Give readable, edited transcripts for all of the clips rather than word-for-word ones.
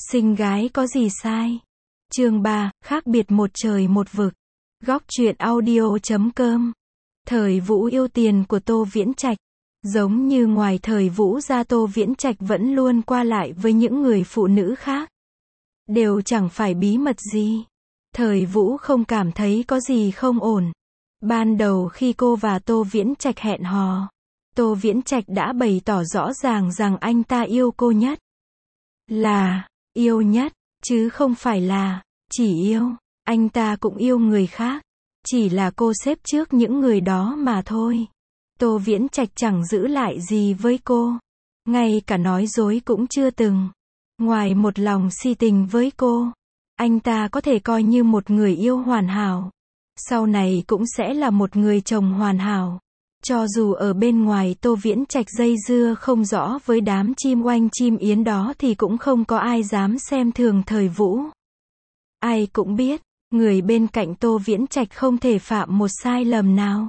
Xinh gái có gì sai? Chương 3, khác biệt một trời một vực. Góc truyện audio.com. Thời Vũ yêu tiền của Tô Viễn Trạch. Giống như ngoài Thời Vũ ra, Tô Viễn Trạch vẫn luôn qua lại với những người phụ nữ khác. Đều chẳng phải bí mật gì. Thời Vũ không cảm thấy có gì không ổn. Ban đầu khi cô và Tô Viễn Trạch hẹn hò, Tô Viễn Trạch đã bày tỏ rõ ràng rằng anh ta yêu cô nhất. Là yêu nhất, chứ không phải là chỉ yêu. Anh ta cũng yêu người khác, chỉ là cô xếp trước những người đó mà thôi. Tô Viễn Trạch chẳng giữ lại gì với cô, ngay cả nói dối cũng chưa từng. Ngoài một lòng si tình với cô, anh ta có thể coi như một người yêu hoàn hảo. Sau này cũng sẽ là một người chồng hoàn hảo. Cho dù ở bên ngoài Tô Viễn Trạch dây dưa không rõ với đám chim oanh chim yến đó thì cũng không có ai dám xem thường Thời Vũ. Ai cũng biết, người bên cạnh Tô Viễn Trạch không thể phạm một sai lầm nào.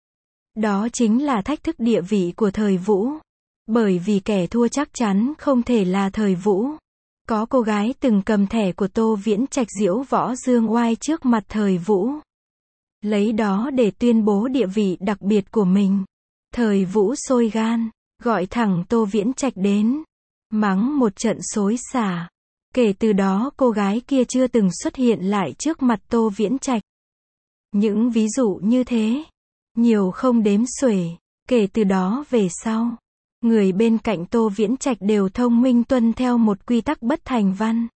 Đó chính là thách thức địa vị của Thời Vũ. Bởi vì kẻ thua chắc chắn không thể là Thời Vũ. Có cô gái từng cầm thẻ của Tô Viễn Trạch diễu võ dương oai trước mặt Thời Vũ, lấy đó để tuyên bố địa vị đặc biệt của mình. Thời Vũ sôi gan, gọi thẳng Tô Viễn Trạch đến, mắng một trận xối xả. Kể từ đó cô gái kia chưa từng xuất hiện lại trước mặt Tô Viễn Trạch. Những ví dụ như thế, nhiều không đếm xuể. Kể từ đó về sau, người bên cạnh Tô Viễn Trạch đều thông minh tuân theo một quy tắc bất thành văn.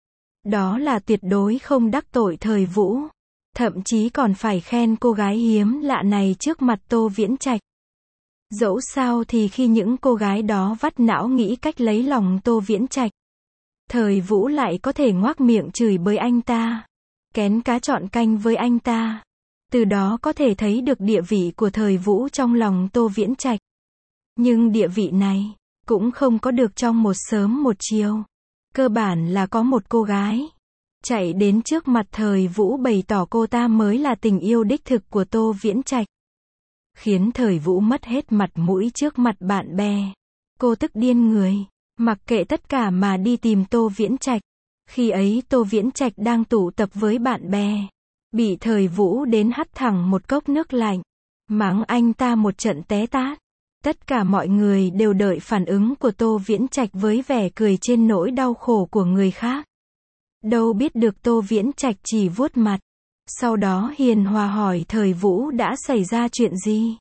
Đó là tuyệt đối không đắc tội Thời Vũ. Thậm chí còn phải khen cô gái hiếm lạ này trước mặt Tô Viễn Trạch. Dẫu sao thì khi những cô gái đó vắt não nghĩ cách lấy lòng Tô Viễn Trạch, Thời Vũ lại có thể ngoác miệng chửi bới anh ta, kén cá chọn canh với anh ta. Từ đó có thể thấy được địa vị của Thời Vũ trong lòng Tô Viễn Trạch. Nhưng địa vị này cũng không có được trong một sớm một chiều. Cơ bản là có một cô gái chạy đến trước mặt Thời Vũ bày tỏ cô ta mới là tình yêu đích thực của Tô Viễn Trạch. Khiến Thời Vũ mất hết mặt mũi trước mặt bạn bè. Cô tức điên người, mặc kệ tất cả mà đi tìm Tô Viễn Trạch. Khi ấy Tô Viễn Trạch đang tụ tập với bạn bè, bị Thời Vũ đến hắt thẳng một cốc nước lạnh, mắng anh ta một trận té tát. Tất cả mọi người đều đợi phản ứng của Tô Viễn Trạch với vẻ cười trên nỗi đau khổ của người khác. Đâu biết được Tô Viễn Trạch chỉ vuốt mặt, sau đó hiền hòa hỏi Thời Vũ đã xảy ra chuyện gì.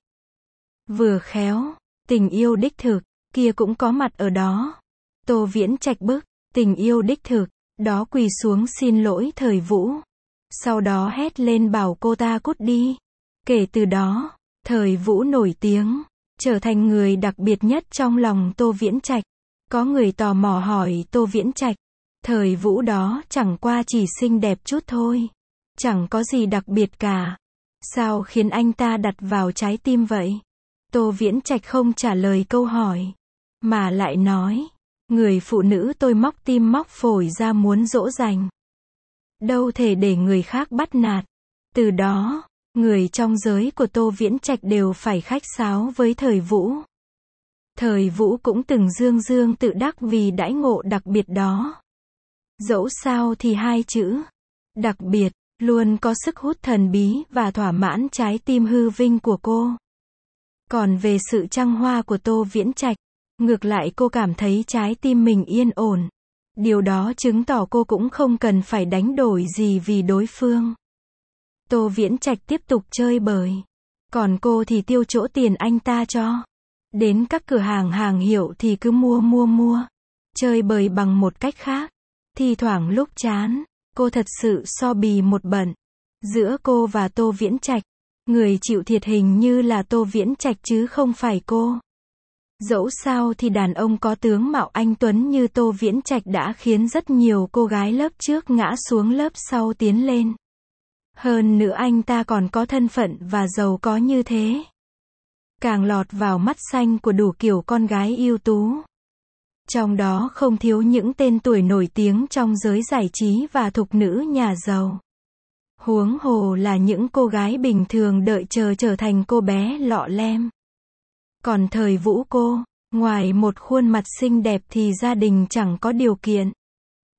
Vừa khéo, tình yêu đích thực kia cũng có mặt ở đó. Tô Viễn Trạch bức tình yêu đích thực đó quỳ xuống xin lỗi Thời Vũ, sau đó hét lên bảo cô ta cút đi. Kể từ đó, Thời Vũ nổi tiếng, trở thành người đặc biệt nhất trong lòng Tô Viễn Trạch. Có người tò mò hỏi Tô Viễn Trạch, Thời Vũ đó chẳng qua chỉ xinh đẹp chút thôi, chẳng có gì đặc biệt cả, sao khiến anh ta đặt vào trái tim vậy? Tô Viễn Trạch không trả lời câu hỏi, mà lại nói, người phụ nữ tôi móc tim móc phổi ra muốn dỗ dành, đâu thể để người khác bắt nạt. Từ đó, người trong giới của Tô Viễn Trạch đều phải khách sáo với Thời Vũ. Thời Vũ cũng từng dương dương tự đắc vì đãi ngộ đặc biệt đó. Dẫu sao thì hai chữ đặc biệt luôn có sức hút thần bí và thỏa mãn trái tim hư vinh của cô. Còn về sự trăng hoa của Tô Viễn Trạch, ngược lại cô cảm thấy trái tim mình yên ổn. Điều đó chứng tỏ cô cũng không cần phải đánh đổi gì vì đối phương. Tô Viễn Trạch tiếp tục chơi bời, còn cô thì tiêu chỗ tiền anh ta cho. Đến các cửa hàng hàng hiệu thì cứ mua. Chơi bời bằng một cách khác. Thi thoảng lúc chán, cô thật sự so bì một bận. Giữa cô và Tô Viễn Trạch, người chịu thiệt hình như là Tô Viễn Trạch chứ không phải cô. Dẫu sao thì đàn ông có tướng mạo anh tuấn như Tô Viễn Trạch đã khiến rất nhiều cô gái lớp trước ngã xuống lớp sau tiến lên. Hơn nữa anh ta còn có thân phận và giàu có như thế, càng lọt vào mắt xanh của đủ kiểu con gái ưu tú. Trong đó không thiếu những tên tuổi nổi tiếng trong giới giải trí và thục nữ nhà giàu. Huống hồ là những cô gái bình thường đợi chờ trở thành cô bé lọ lem. Còn Thời Vũ cô, ngoài một khuôn mặt xinh đẹp thì gia đình chẳng có điều kiện.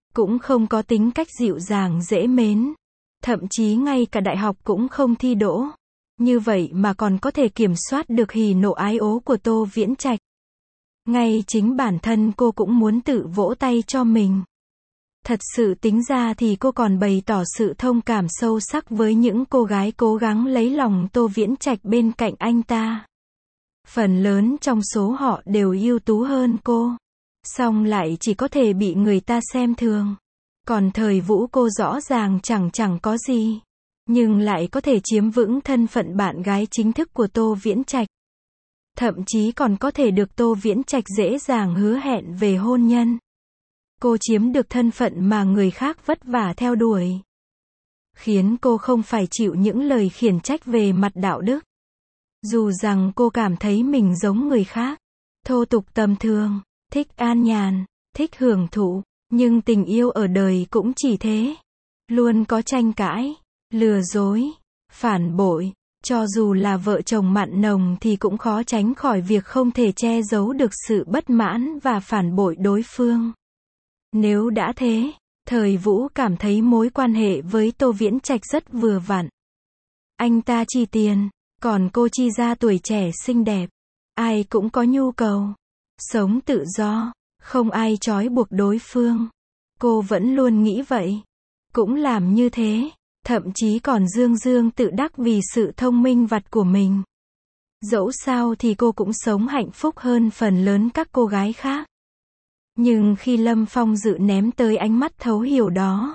cũng không có tính cách dịu dàng dễ mến. Thậm chí ngay cả đại học cũng không thi đỗ. Như vậy mà còn có thể kiểm soát được hỉ nộ ái ố của Tô Viễn Trạch. Ngay chính bản thân cô cũng muốn tự vỗ tay cho mình. Thật sự tính ra thì cô còn bày tỏ sự thông cảm sâu sắc với những cô gái cố gắng lấy lòng Tô Viễn Trạch bên cạnh anh ta. Phần lớn trong số họ đều ưu tú hơn cô. Song lại chỉ có thể bị người ta xem thường. Còn Thời Vũ cô rõ ràng chẳng có gì. Nhưng lại có thể chiếm vững thân phận bạn gái chính thức của Tô Viễn Trạch. Thậm chí còn có thể được Tô Viễn Trạch dễ dàng hứa hẹn về hôn nhân. Cô chiếm được thân phận mà người khác vất vả theo đuổi. Khiến cô không phải chịu những lời khiển trách về mặt đạo đức. Dù rằng cô cảm thấy mình giống người khác. Thô tục tầm thường, thích an nhàn, thích hưởng thụ. Nhưng tình yêu ở đời cũng chỉ thế. Luôn có tranh cãi, lừa dối, phản bội. Cho dù là vợ chồng mặn nồng thì cũng khó tránh khỏi việc không thể che giấu được sự bất mãn và phản bội đối phương. Nếu đã thế, Thời Vũ cảm thấy mối quan hệ với Tô Viễn Trạch rất vừa vặn. Anh ta chi tiền, còn cô chi ra tuổi trẻ xinh đẹp. Ai cũng có nhu cầu. Sống tự do, không ai trói buộc đối phương. Cô vẫn luôn nghĩ vậy. Cũng làm như thế. Thậm chí còn dương tự đắc vì sự thông minh vặt của mình. Dẫu sao thì cô cũng sống hạnh phúc hơn phần lớn các cô gái khác. Nhưng khi Lâm Phong Dự ném tới ánh mắt thấu hiểu đó,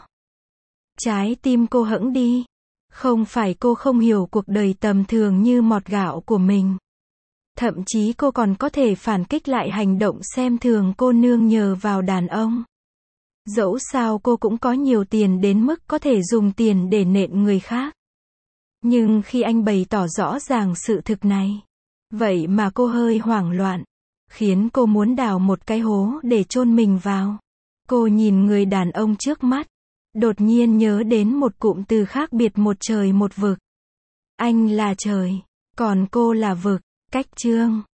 trái tim cô hững đi. Không phải cô không hiểu cuộc đời tầm thường như mọt gạo của mình. Thậm chí cô còn có thể phản kích lại hành động xem thường cô nương nhờ vào đàn ông. Dẫu sao cô cũng có nhiều tiền đến mức có thể dùng tiền để nện người khác. Nhưng khi anh bày tỏ rõ ràng sự thực này, vậy mà cô hơi hoảng loạn, khiến cô muốn đào một cái hố để chôn mình vào. Cô nhìn người đàn ông trước mắt, đột nhiên nhớ đến một cụm từ khác biệt một trời một vực. Anh là trời, còn cô là vực. Cách chương